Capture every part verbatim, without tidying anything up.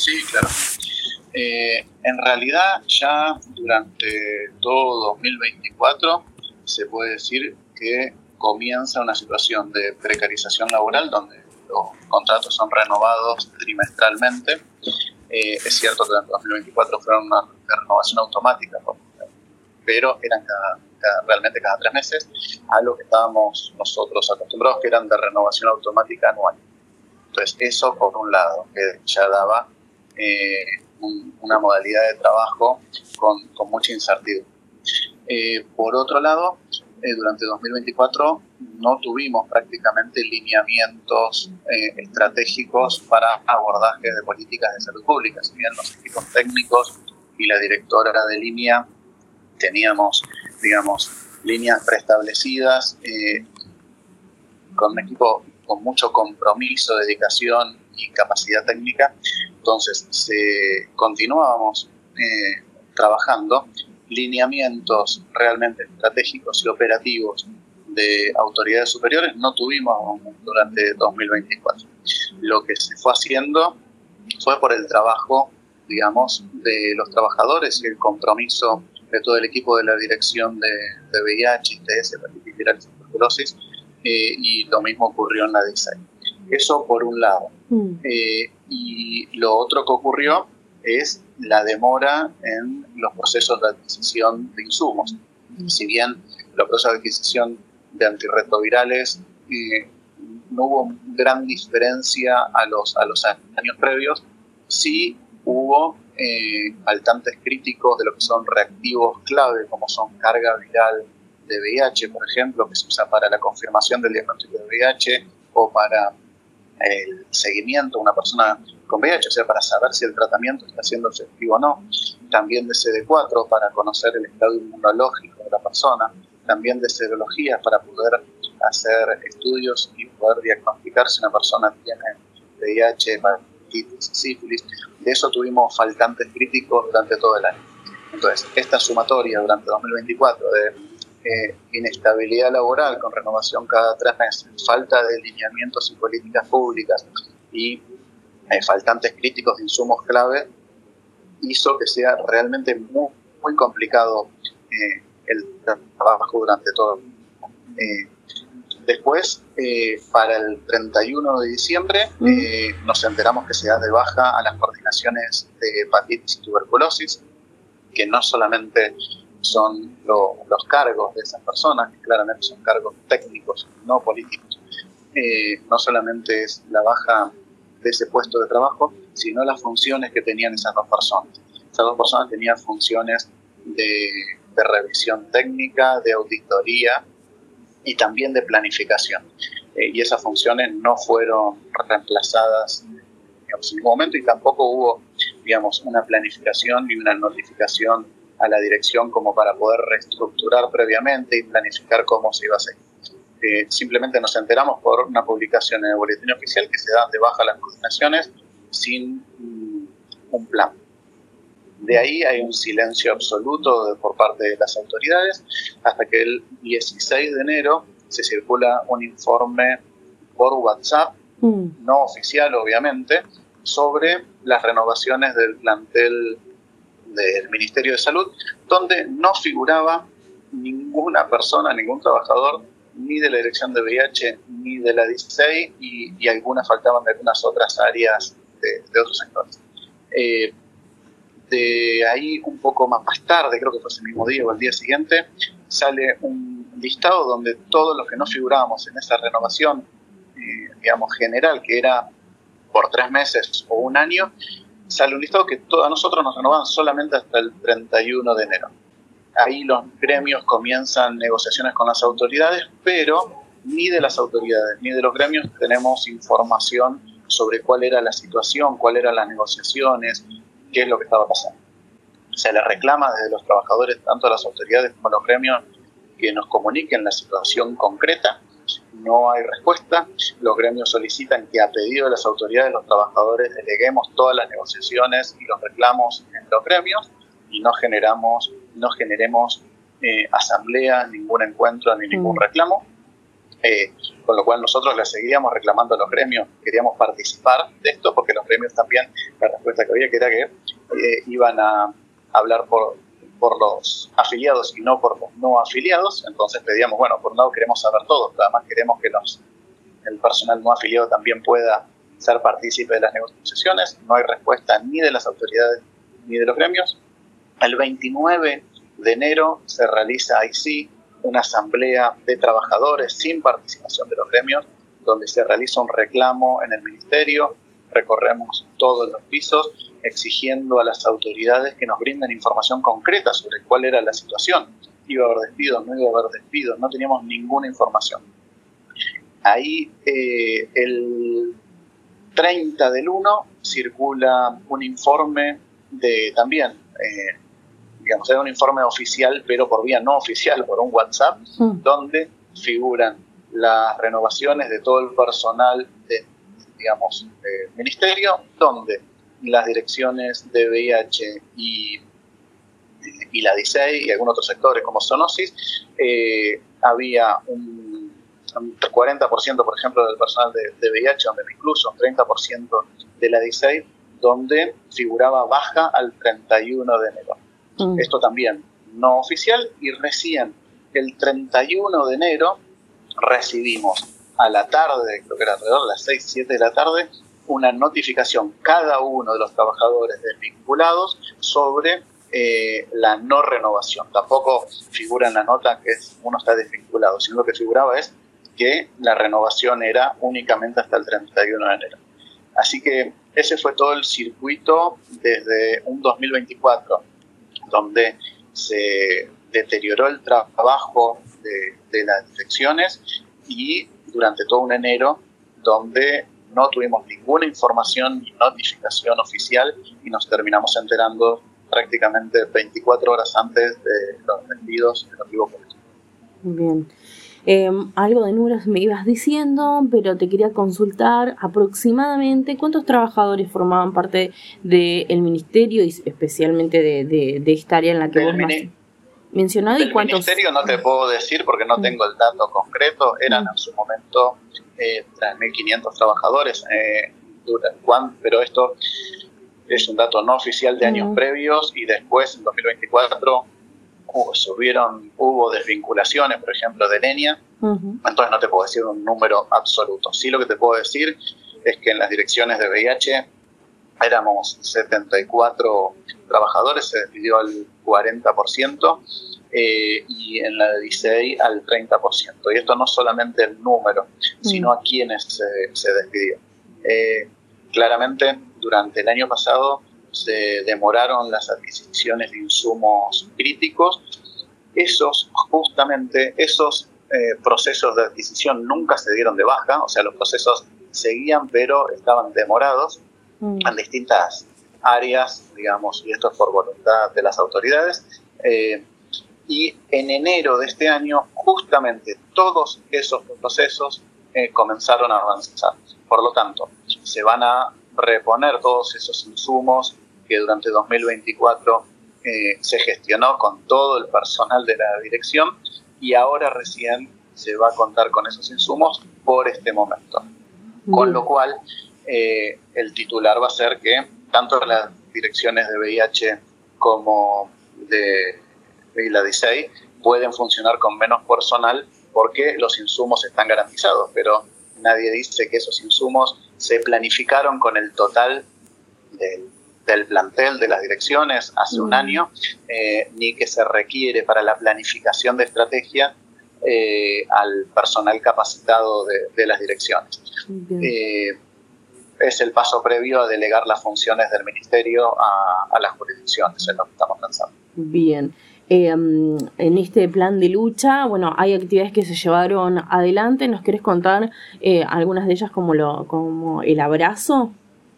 Sí, claro. Eh, en realidad ya durante todo dos mil veinticuatro se puede decir que comienza una situación de precarización laboral donde los contratos son renovados trimestralmente. Eh, es cierto que en dos mil veinticuatro fueron una de renovación automática, pero eran cada, cada, realmente cada tres meses, a lo que estábamos nosotros acostumbrados, que eran de renovación automática anual. Entonces eso por un lado, que ya daba eh, un, una modalidad de trabajo con, con mucha incertidumbre. Eh, por otro lado, eh, durante dos mil veinticuatro no tuvimos prácticamente lineamientos eh, estratégicos para abordaje de políticas de salud pública. Si bien los equipos técnicos y la directora de línea teníamos, digamos, líneas preestablecidas, eh, con un equipo con mucho compromiso, dedicación y capacidad técnica, entonces se, continuábamos eh, trabajando lineamientos realmente estratégicos y operativos de autoridades superiores no tuvimos durante dos mil veinticuatro. Lo que se fue haciendo fue por el trabajo, digamos, de los trabajadores y el compromiso de todo el equipo de la dirección de, de V I H, I T S, hepatitis viral y tuberculosis, eh, y lo mismo ocurrió en la D I S E I. Eso por un lado. Mm. Eh, y lo otro que ocurrió es la demora en los procesos de adquisición de insumos. Mm. Si bien los procesos de adquisición de antirretrovirales eh, no hubo gran diferencia a los, a los años previos, sí hubo eh, faltantes críticos de lo que son reactivos clave, como son carga viral de V I H, por ejemplo, que se usa para la confirmación del diagnóstico de V I H o para el seguimiento de una persona con V I H, o sea, para saber si el tratamiento está siendo efectivo o no. También de C D cuatro para conocer el estado inmunológico de la persona. También de serologías para poder hacer estudios y poder diagnosticar si una persona tiene V I H, hepatitis, sífilis. De eso tuvimos faltantes críticos durante todo el año. Entonces, esta sumatoria durante dos mil veinticuatro de eh, inestabilidad laboral con renovación cada tres meses, falta de lineamientos y políticas públicas y eh, faltantes críticos de insumos clave, hizo que sea realmente muy, muy complicado eh, el trabajo durante todo. Eh, después, eh, para el treinta y uno de diciembre, eh, nos enteramos que se da de baja a las coordinaciones de hepatitis y tuberculosis, que no solamente son lo, los cargos de esas personas, que claramente son cargos técnicos, no políticos. Eh, no solamente es la baja de ese puesto de trabajo, sino las funciones que tenían esas dos personas. Esas dos personas tenían funciones de, de revisión técnica, de auditoría y también de planificación. Eh, y esas funciones no fueron reemplazadas, digamos, en ningún momento, y tampoco hubo, digamos, una planificación y una notificación a la dirección como para poder reestructurar previamente y planificar cómo se iba a hacer. Eh, simplemente nos enteramos por una publicación en el boletín oficial que se dan de baja las coordinaciones sin um, un plan. De ahí hay un silencio absoluto de, por parte de las autoridades, hasta que el dieciséis de enero se circula un informe por WhatsApp, mm. no oficial obviamente, sobre las renovaciones del plantel del Ministerio de Salud, donde no figuraba ninguna persona, ningún trabajador, ni de la dirección de V I H, ni de la D I S E I, y, y algunas faltaban de algunas otras áreas de, de otros sectores. Eh, de ahí un poco más tarde, creo que fue ese mismo día o el día siguiente, sale un listado donde todos los que no figurábamos en esa renovación, eh, digamos, general, que era por tres meses o un año, sale un listado que a nosotros nos renovaban solamente hasta el treinta y uno de enero. Ahí los gremios comienzan negociaciones con las autoridades, pero ni de las autoridades ni de los gremios tenemos información sobre cuál era la situación, cuáles eran las negociaciones, qué es lo que estaba pasando. Se le reclama desde los trabajadores, tanto a las autoridades como a los gremios, que nos comuniquen la situación concreta. No hay respuesta. Los gremios solicitan que a pedido de las autoridades los trabajadores deleguemos todas las negociaciones y los reclamos en los gremios y no generamos, no generemos eh, asambleas, ningún encuentro ni ningún reclamo. Eh, con lo cual nosotros le seguíamos reclamando a los gremios, queríamos participar de esto, porque los gremios también, la respuesta que había que era que eh, iban a hablar por, por los afiliados y no por los no afiliados. Entonces pedíamos, bueno, por un lado queremos saber todo, pero además queremos que los, el personal no afiliado también pueda ser partícipe de las negociaciones. No hay respuesta ni de las autoridades ni de los gremios. El veintinueve de enero se realiza ahí sí una asamblea de trabajadores sin participación de los gremios, donde se realiza un reclamo en el ministerio, recorremos todos los pisos exigiendo a las autoridades que nos brinden información concreta sobre cuál era la situación. Iba a haber despidos, no iba a haber despidos, no teníamos ninguna información. Ahí eh, el treinta del uno circula un informe de también... Eh, digamos, era un informe oficial, pero por vía no oficial, por un WhatsApp, mm. donde figuran las renovaciones de todo el personal de, digamos, del ministerio, donde las direcciones de V I H y, y la D I C E I y algunos otros sectores como Sonosis, eh, había un, un cuarenta por ciento, por ejemplo, del personal de, de V I H, donde me incluso un treinta por ciento de la D I C E I, donde figuraba baja al treinta y uno de enero. Mm. Esto también no oficial, y recién el treinta y uno de enero recibimos a la tarde, creo que era alrededor de las seis, siete de la tarde, una notificación cada uno de los trabajadores desvinculados sobre eh, la no renovación. Tampoco figura en la nota que es, uno está desvinculado, sino lo que figuraba es que la renovación era únicamente hasta el treinta y uno de enero. Así que ese fue todo el circuito desde un dos mil veinticuatro, donde se deterioró el trabajo de, de las direcciones, y durante todo un enero donde no tuvimos ninguna información ni notificación oficial, y nos terminamos enterando prácticamente veinticuatro horas antes de los despidos en motivo por esto. Bien. Eh, algo de números me ibas diciendo, pero te quería consultar aproximadamente cuántos trabajadores formaban parte del ministerio y especialmente de, de, de esta área en la que del vos mini- has mencionado. Del ¿Y cuántos? ministerio no te puedo decir porque no tengo el dato concreto. Eran mm. en su momento eh, tres mil quinientos trabajadores, eh, pero esto es un dato no oficial de años mm. previos, y después en dos mil veinticuatro Hubo, subieron, hubo desvinculaciones, por ejemplo, de Lenia, uh-huh. Entonces no te puedo decir un número absoluto. Sí, lo que te puedo decir es que en las direcciones de V I H éramos setenta y cuatro trabajadores, se despidió al cuarenta por ciento, eh, y en la de D I C E I al treinta por ciento. Y esto no solamente el número, uh-huh. sino a quienes se, se despidió. Eh, claramente, durante el año pasado se demoraron las adquisiciones de insumos críticos. Esos, justamente, esos eh, procesos de adquisición nunca se dieron de baja, o sea, los procesos seguían, pero estaban demorados mm. en distintas áreas, digamos, y esto es por voluntad de las autoridades. Eh, y en enero de este año, justamente, todos esos procesos eh, comenzaron a avanzar. Por lo tanto, se van a reponer todos esos insumos que durante dos mil veinticuatro eh, se gestionó con todo el personal de la dirección, y ahora recién se va a contar con esos insumos por este momento. Con lo cual, eh, el titular va a ser que tanto las direcciones de V I H como de, de la D I C E I pueden funcionar con menos personal porque los insumos están garantizados, pero nadie dice que esos insumos se planificaron con el total del del plantel de las direcciones hace mm. un año, eh, ni que se requiere para la planificación de estrategia eh, al personal capacitado de, de las direcciones. Eh, es el paso previo a delegar las funciones del ministerio a, a las jurisdicciones, es lo que estamos pensando. Bien. Eh, en este plan de lucha, bueno, hay actividades que se llevaron adelante. ¿Nos querés contar eh, algunas de ellas, como, lo, como el abrazo?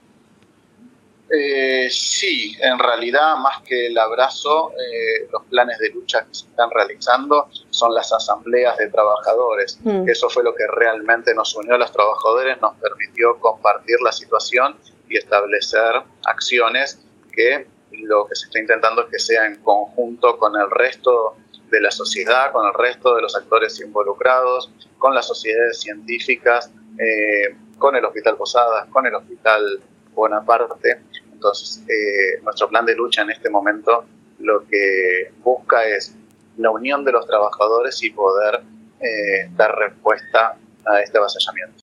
Eh, sí, en realidad, más que el abrazo, eh, los planes de lucha que se están realizando son las asambleas de trabajadores. Mm. Eso fue lo que realmente nos unió a los trabajadores, nos permitió compartir la situación y establecer acciones que lo que se está intentando es que sea en conjunto con el resto de la sociedad, con el resto de los actores involucrados, con las sociedades científicas, eh, con el Hospital Posadas, con el Hospital Bonaparte. Entonces, eh, nuestro plan de lucha en este momento lo que busca es la unión de los trabajadores y poder eh, dar respuesta a este avasallamiento.